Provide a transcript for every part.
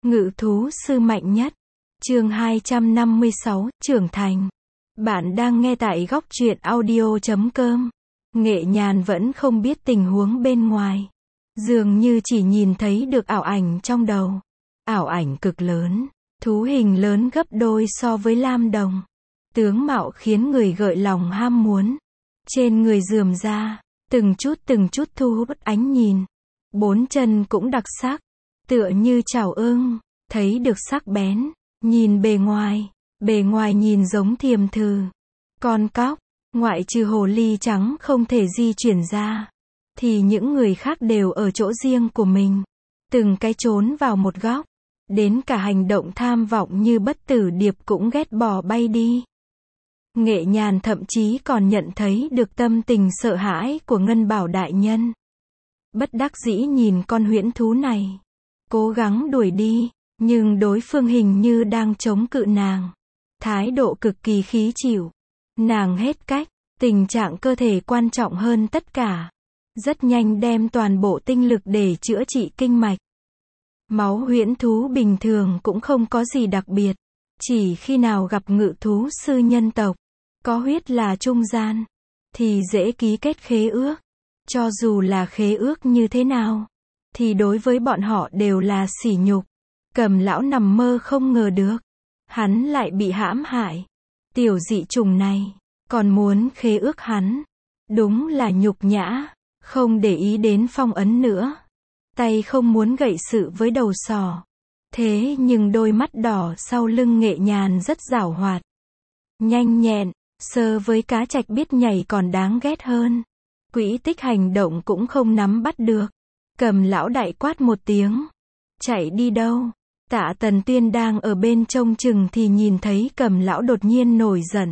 Ngự thú sư mạnh nhất. Chương 256, trưởng thành. Bạn đang nghe tại góc truyện audio.com. Nghệ Nhàn vẫn không biết tình huống bên ngoài. Dường như chỉ nhìn thấy được ảo ảnh trong đầu. Ảo ảnh cực lớn, thú hình lớn gấp đôi so với Lam Đồng. Tướng mạo khiến người gợi lòng ham muốn. Trên người rườm ra, từng chút thu hút ánh nhìn. Bốn chân cũng đặc sắc, tựa như chảo ưng, thấy được sắc bén. Nhìn bề ngoài nhìn giống thiềm thừ. Con cóc, ngoại trừ hồ ly trắng không thể di chuyển ra, thì những người khác đều ở chỗ riêng của mình. Từng cái trốn vào một góc. Đến cả hành động tham vọng như bất tử điệp cũng ghét bỏ bay đi. Nghệ Nhàn thậm chí còn nhận thấy được tâm tình sợ hãi của Ngân Bảo đại nhân. Bất đắc dĩ nhìn con huyễn thú này, cố gắng đuổi đi, nhưng đối phương hình như đang chống cự nàng. Thái độ cực kỳ khí chịu. Nàng hết cách, tình trạng cơ thể quan trọng hơn tất cả. Rất nhanh đem toàn bộ tinh lực để chữa trị kinh mạch. Máu huyễn thú bình thường cũng không có gì đặc biệt. Chỉ khi nào gặp ngự thú sư nhân tộc, có huyết là trung gian, thì dễ ký kết khế ước. Cho dù là khế ước như thế nào, thì đối với bọn họ đều là sỉ nhục. Cầm lão nằm mơ không ngờ được, hắn lại bị hãm hại. Tiểu dị trùng này, còn muốn khế ước hắn. Đúng là nhục nhã, không để ý đến phong ấn nữa. Tay không muốn gậy sự với đầu sỏ. Thế nhưng đôi mắt đỏ sau lưng Nghệ Nhàn rất giảo hoạt. Nhanh nhẹn, sơ với cá trạch biết nhảy còn đáng ghét hơn. Quỹ tích hành động cũng không nắm bắt được. Cầm lão đại quát một tiếng. Chạy đi đâu? Tạ Tần Tuyên đang ở bên trông chừng thì nhìn thấy Cầm lão đột nhiên nổi giận.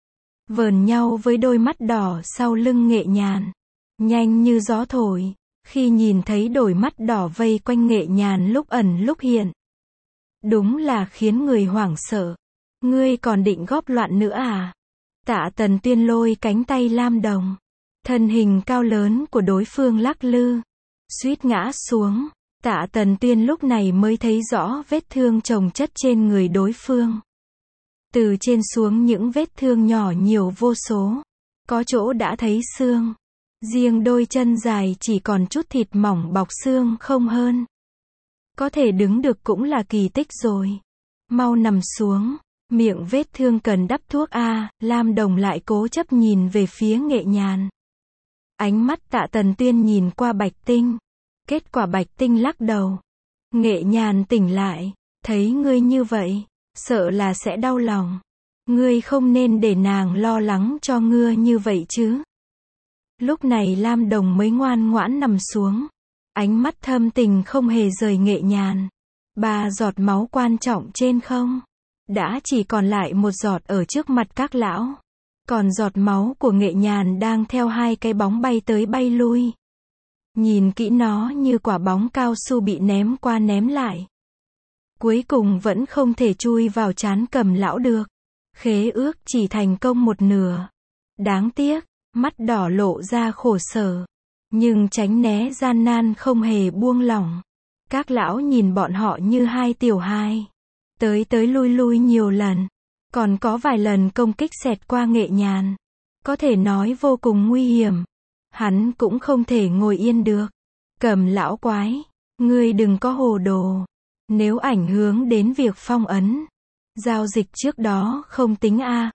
Vờn nhau với đôi mắt đỏ sau lưng Nghệ Nhàn. Nhanh như gió thổi. Khi nhìn thấy đôi mắt đỏ vây quanh Nghệ Nhàn lúc ẩn lúc hiện. Đúng là khiến người hoảng sợ. Ngươi còn định góp loạn nữa à? Tạ Tần Tuyên lôi cánh tay Lam Đồng. Thân hình cao lớn của đối phương lắc lư. Suýt ngã xuống. Tạ Tần Tuyên lúc này mới thấy rõ vết thương chồng chất trên người đối phương. Từ trên xuống những vết thương nhỏ nhiều vô số. Có chỗ đã thấy xương. Riêng đôi chân dài chỉ còn chút thịt mỏng bọc xương không hơn. Có thể đứng được cũng là kỳ tích rồi. Mau nằm xuống. Miệng vết thương cần đắp thuốc a. Lam Đồng lại cố chấp nhìn về phía Nghệ Nhàn. Ánh mắt Tạ Tần Tuyên nhìn qua Bạch Tinh. Kết quả Bạch Tinh lắc đầu. Nghệ Nhàn tỉnh lại. Thấy ngươi như vậy, sợ là sẽ đau lòng. Ngươi không nên để nàng lo lắng cho ngươi như vậy chứ. Lúc này Lam Đồng mới ngoan ngoãn nằm xuống. Ánh mắt thâm tình không hề rời Nghệ Nhàn. 3 giọt máu quan trọng trên không. Đã chỉ còn lại 1 giọt ở trước mặt các lão. Còn giọt máu của Nghệ Nhàn đang theo 2 cái bóng bay tới bay lui. Nhìn kỹ nó như quả bóng cao su bị ném qua ném lại. Cuối cùng vẫn không thể chui vào trán Cầm lão được. Khế ước chỉ thành công 1 nửa. Đáng tiếc, mắt đỏ lộ ra khổ sở. Nhưng tránh né gian nan không hề buông lỏng. Các lão nhìn bọn họ như 2 tiểu hài. Tới lui nhiều lần. Còn có vài lần công kích xẹt qua Nghệ Nhàn. Có thể nói vô cùng nguy hiểm. Hắn cũng không thể ngồi yên được. Cầm lão quái, ngươi đừng có hồ đồ. Nếu ảnh hưởng đến việc phong ấn, giao dịch trước đó không tính a.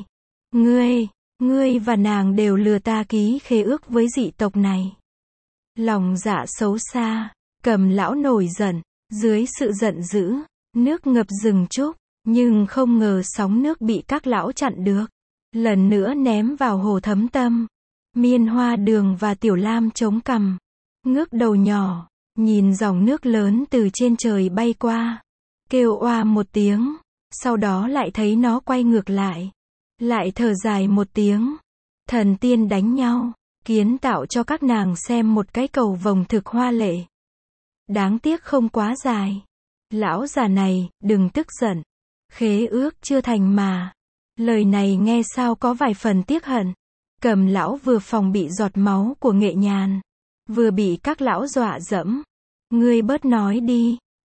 Ngươi và nàng đều lừa ta ký khế ước với dị tộc này. Lòng dạ xấu xa. Cầm lão nổi giận. Dưới sự giận dữ, nước ngập rừng trúc. Nhưng không ngờ sóng nước bị các lão chặn được. Lần nữa ném vào hồ Thấm Tâm. Miên Hoa Đường và Tiểu Lam chống cằm. Ngước đầu nhỏ, nhìn dòng nước lớn từ trên trời bay qua. Kêu oa một tiếng. Sau đó lại thấy nó quay ngược lại. Lại thở dài một tiếng. Thần tiên đánh nhau. Kiến tạo cho các nàng xem một cái cầu vồng thực hoa lệ. Đáng tiếc không quá dài. Lão già này, đừng tức giận. Khế ước chưa thành mà. Lời này nghe sao có vài phần tiếc hận. Cầm lão vừa phòng bị giọt máu của Nghệ Nhàn. Vừa bị các lão dọa dẫm. Ngươi bớt nói đi.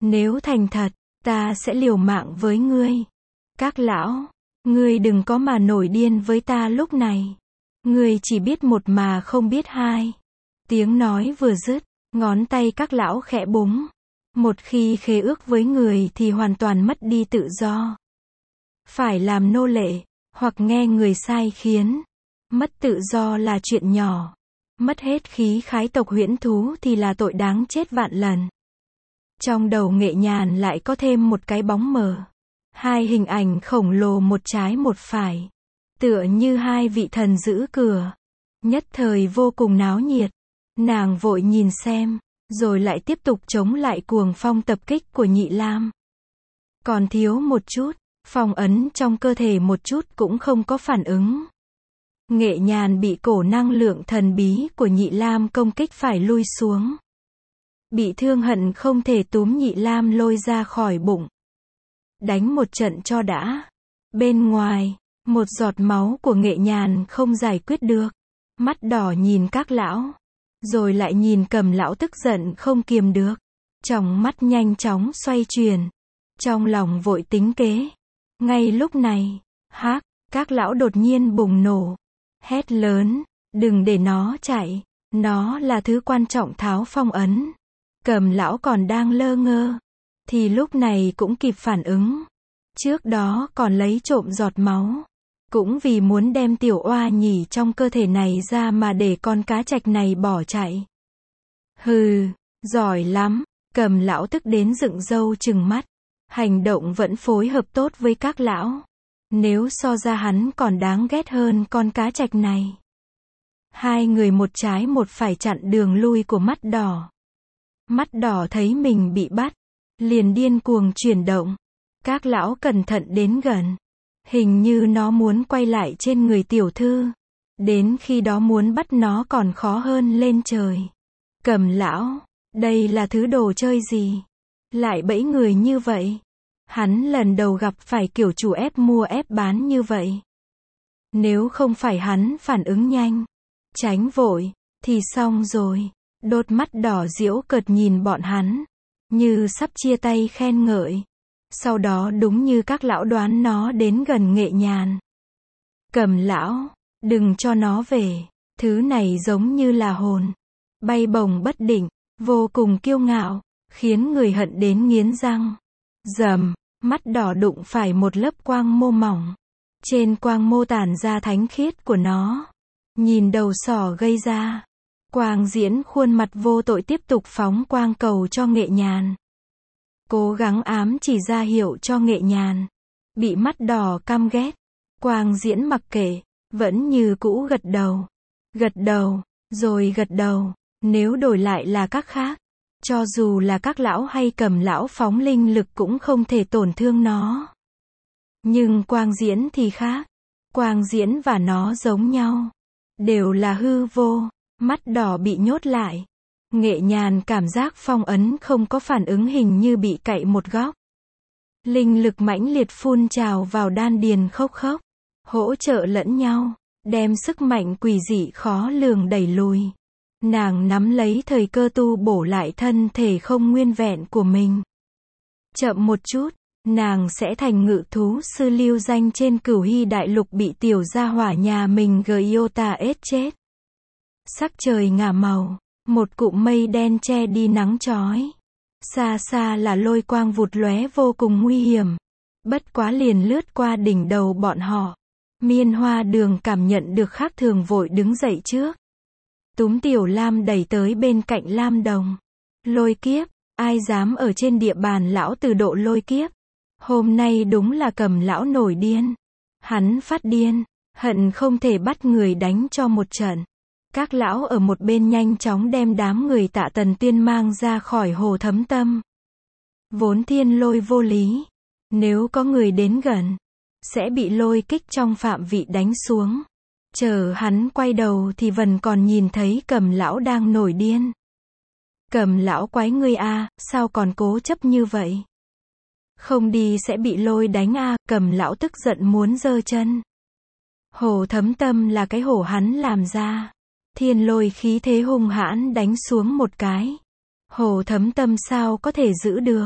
Nếu thành thật, ta sẽ liều mạng với ngươi. Các lão, ngươi đừng có mà nổi điên với ta lúc này. Ngươi chỉ biết một mà không biết hai. Tiếng nói vừa dứt, ngón tay các lão khẽ búng. Một khi khế ước với người thì hoàn toàn mất đi tự do. Phải làm nô lệ, hoặc nghe người sai khiến. Mất tự do là chuyện nhỏ. Mất hết khí khái tộc huyễn thú thì là tội đáng chết vạn lần. Trong đầu Nghệ Nhàn lại có thêm một cái bóng mờ. Hai hình ảnh khổng lồ một trái một phải. Tựa như hai vị thần giữ cửa. Nhất thời vô cùng náo nhiệt. Nàng vội nhìn xem, rồi lại tiếp tục chống lại cuồng phong tập kích của Nhị Lam. Còn thiếu một chút, phong ấn trong cơ thể một chút cũng không có phản ứng. Nghệ Nhàn bị cổ năng lượng thần bí của Nhị Lam công kích phải lui xuống. Bị thương hận không thể túm Nhị Lam lôi ra khỏi bụng. Đánh một trận cho đã. Bên ngoài, một giọt máu của Nghệ Nhàn không giải quyết được. Mắt đỏ nhìn các lão. Rồi lại nhìn Cầm lão tức giận không kiềm được. Tròng mắt nhanh chóng xoay chuyển. Trong lòng vội tính kế. Ngay lúc này, các lão đột nhiên bùng nổ. Hét lớn, đừng để nó chạy. Nó là thứ quan trọng tháo phong ấn. Cầm lão còn đang lơ ngơ. Thì lúc này cũng kịp phản ứng. Trước đó còn lấy trộm giọt máu. Cũng vì muốn đem tiểu oa nhỉ trong cơ thể này ra mà để con cá trạch này bỏ chạy. Hừ, giỏi lắm. Cầm lão tức đến dựng râu trừng mắt. Hành động vẫn phối hợp tốt với các lão. Nếu so ra hắn còn đáng ghét hơn con cá trạch này. Hai người một trái một phải chặn đường lui của mắt đỏ. Mắt đỏ thấy mình bị bắt. Liền điên cuồng chuyển động. Các lão cẩn thận đến gần. Hình như nó muốn quay lại trên người tiểu thư. Đến khi đó muốn bắt nó còn khó hơn lên trời. Cầm lão, đây là thứ đồ chơi gì? Lại bẫy người như vậy. Hắn lần đầu gặp phải kiểu chủ ép mua ép bán như vậy. Nếu không phải hắn phản ứng nhanh, tránh vội, thì xong rồi. Đôi mắt đỏ giễu cợt nhìn bọn hắn. Như sắp chia tay khen ngợi. Sau đó đúng như các lão đoán nó đến gần Nghệ Nhàn. Cầm lão, đừng cho nó về. Thứ này giống như là hồn. Bay bổng bất định, vô cùng kiêu ngạo, khiến người hận đến nghiến răng. Rầm, mắt đỏ đụng phải một lớp quang mô mỏng. Trên quang mô tản ra thánh khiết của nó. Nhìn đầu sỏ gây ra. Quang Diễn khuôn mặt vô tội tiếp tục phóng quang cầu cho Nghệ Nhàn. Cố gắng ám chỉ ra hiệu cho Nghệ Nhàn. Bị mắt đỏ căm ghét. Quang Diễn mặc kệ, vẫn như cũ gật đầu. Gật đầu, rồi gật đầu. Nếu đổi lại là các khác, cho dù là các lão hay Cầm lão phóng linh lực cũng không thể tổn thương nó. Nhưng Quang Diễn thì khác. Quang Diễn và nó giống nhau. Đều là hư vô. Mắt đỏ bị nhốt lại. Nghệ Nhàn cảm giác phong ấn không có phản ứng hình như bị cậy một góc. Linh lực mãnh liệt phun trào vào đan điền khốc khốc. Hỗ trợ lẫn nhau. Đem sức mạnh quỷ dị khó lường đẩy lùi. Nàng nắm lấy thời cơ tu bổ lại thân thể không nguyên vẹn của mình. Chậm một chút, nàng sẽ thành ngự thú sư lưu danh trên Cửu Hy đại lục bị tiểu gia hỏa nhà mình Giota ết chết. Sắc trời ngả màu, một cụm mây đen che đi nắng chói. Xa xa là lôi quang vụt lóe vô cùng nguy hiểm. Bất quá liền lướt qua đỉnh đầu bọn họ. Miên Hoa Đường cảm nhận được khác thường vội đứng dậy trước. Túm Tiểu Lam đẩy tới bên cạnh Lam Đồng. Lôi kiếp, ai dám ở trên địa bàn lão từ độ lôi kiếp. Hôm nay đúng là Cầm lão nổi điên. Hắn phát điên, hận không thể bắt người đánh cho một trận. Các lão ở một bên nhanh chóng đem đám người Tạ Tần Tiên mang ra khỏi hồ Thấm Tâm. Vốn thiên lôi vô lý. Nếu có người đến gần, sẽ bị lôi kích trong phạm vị đánh xuống. Chờ hắn quay đầu thì vẫn còn nhìn thấy Cầm lão đang nổi điên. Cầm lão quái ngươi a, sao còn cố chấp như vậy? Không đi sẽ bị lôi đánh a, Cầm lão tức giận muốn giơ chân. Hồ Thấm Tâm là cái hồ hắn làm ra. Thiên lôi khí thế hung hãn đánh xuống một cái. Hồ Thấm Tâm sao có thể giữ được?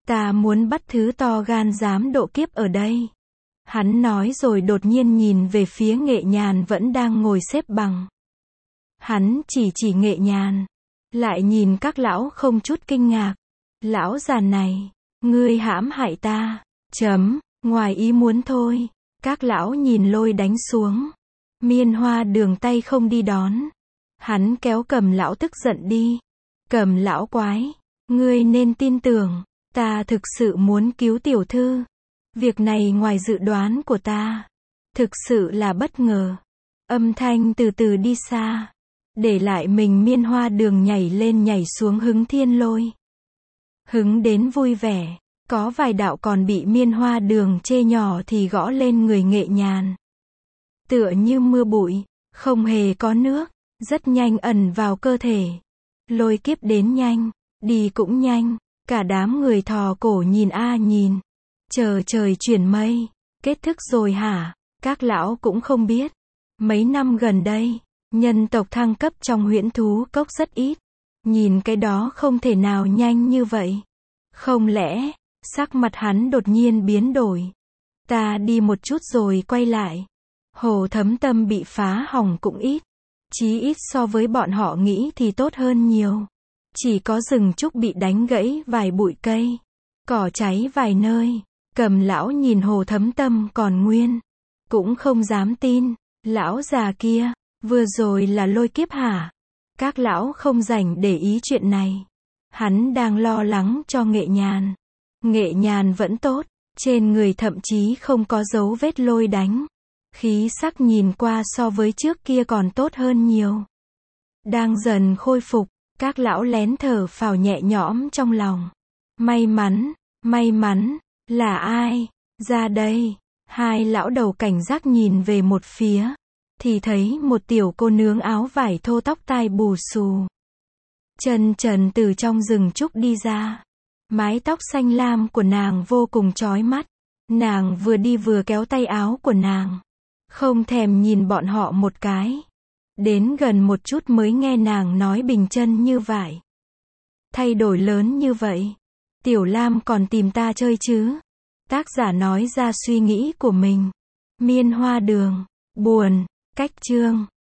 Ta muốn bắt thứ to gan dám độ kiếp ở đây. Hắn nói rồi đột nhiên nhìn về phía Nghệ Nhàn vẫn đang ngồi xếp bằng. Hắn chỉ Nghệ Nhàn. Lại nhìn các lão không chút kinh ngạc. Lão già này, ngươi hãm hại ta. Ngoài ý muốn thôi. Các lão nhìn Lôi đánh xuống. Miên Hoa Đường tay không đi đón. Hắn kéo Cầm lão tức giận đi. Cầm lão quái, ngươi nên tin tưởng, ta thực sự muốn cứu tiểu thư. Việc này ngoài dự đoán của ta. Thực sự là bất ngờ. Âm thanh từ từ đi xa. Để lại mình Miên Hoa Đường nhảy lên nhảy xuống hứng thiên lôi. Hứng đến vui vẻ. Có vài đạo còn bị Miên Hoa Đường chê nhỏ thì gõ lên người Nghệ Nhàn. Tựa như mưa bụi, không hề có nước, rất nhanh ẩn vào cơ thể. Lôi kiếp đến nhanh, đi cũng nhanh, cả đám người thò cổ nhìn nhìn. Chờ trời chuyển mây, kết thúc rồi hả? Các lão cũng không biết. Mấy năm gần đây, nhân tộc thăng cấp trong huyễn thú cốc rất ít. Nhìn cái đó không thể nào nhanh như vậy. Không lẽ, sắc mặt hắn đột nhiên biến đổi. Ta đi một chút rồi quay lại. Hồ Thấm Tâm bị phá hỏng cũng ít. Chí ít so với bọn họ nghĩ thì tốt hơn nhiều. Chỉ có rừng trúc bị đánh gãy vài bụi cây. Cỏ cháy vài nơi. Cầm lão nhìn Hồ Thấm Tâm còn nguyên. Cũng không dám tin. Lão già kia, vừa rồi là lôi kiếp hả? Các lão không rảnh để ý chuyện này. Hắn đang lo lắng cho Nghệ Nhàn. Nghệ Nhàn vẫn tốt. Trên người thậm chí không có dấu vết lôi đánh. Khí sắc nhìn qua so với trước kia còn tốt hơn nhiều. Đang dần khôi phục, các lão lén thở phào nhẹ nhõm trong lòng. May mắn, là ai? Ra đây. Hai lão đầu cảnh giác nhìn về một phía. Thì thấy một tiểu cô nương áo vải thô tóc tai bù xù. Chân trần từ trong rừng trúc đi ra. Mái tóc xanh lam của nàng vô cùng chói mắt. Nàng vừa đi vừa kéo tay áo của nàng. Không thèm nhìn bọn họ một cái. Đến gần một chút mới nghe nàng nói bình chân như vải. Thay đổi lớn như vậy. Tiểu Lam còn tìm ta chơi chứ? Tác giả nói ra suy nghĩ của mình. Miên Hoa Đường. Buồn. Cách chương.